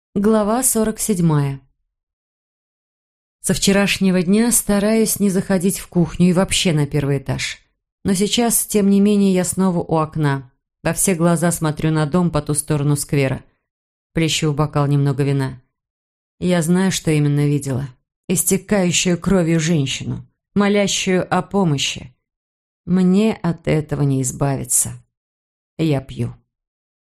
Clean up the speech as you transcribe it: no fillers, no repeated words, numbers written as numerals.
Глава 47. Со вчерашнего дня стараюсь не заходить в кухню и вообще на первый этаж. Но сейчас, тем не менее, я снова у окна. Во все глаза смотрю на дом по ту сторону сквера. Плещу в бокал немного вина. Я знаю, что именно видела. Истекающую кровью женщину, молящую о помощи. Мне от этого не избавиться. Я пью.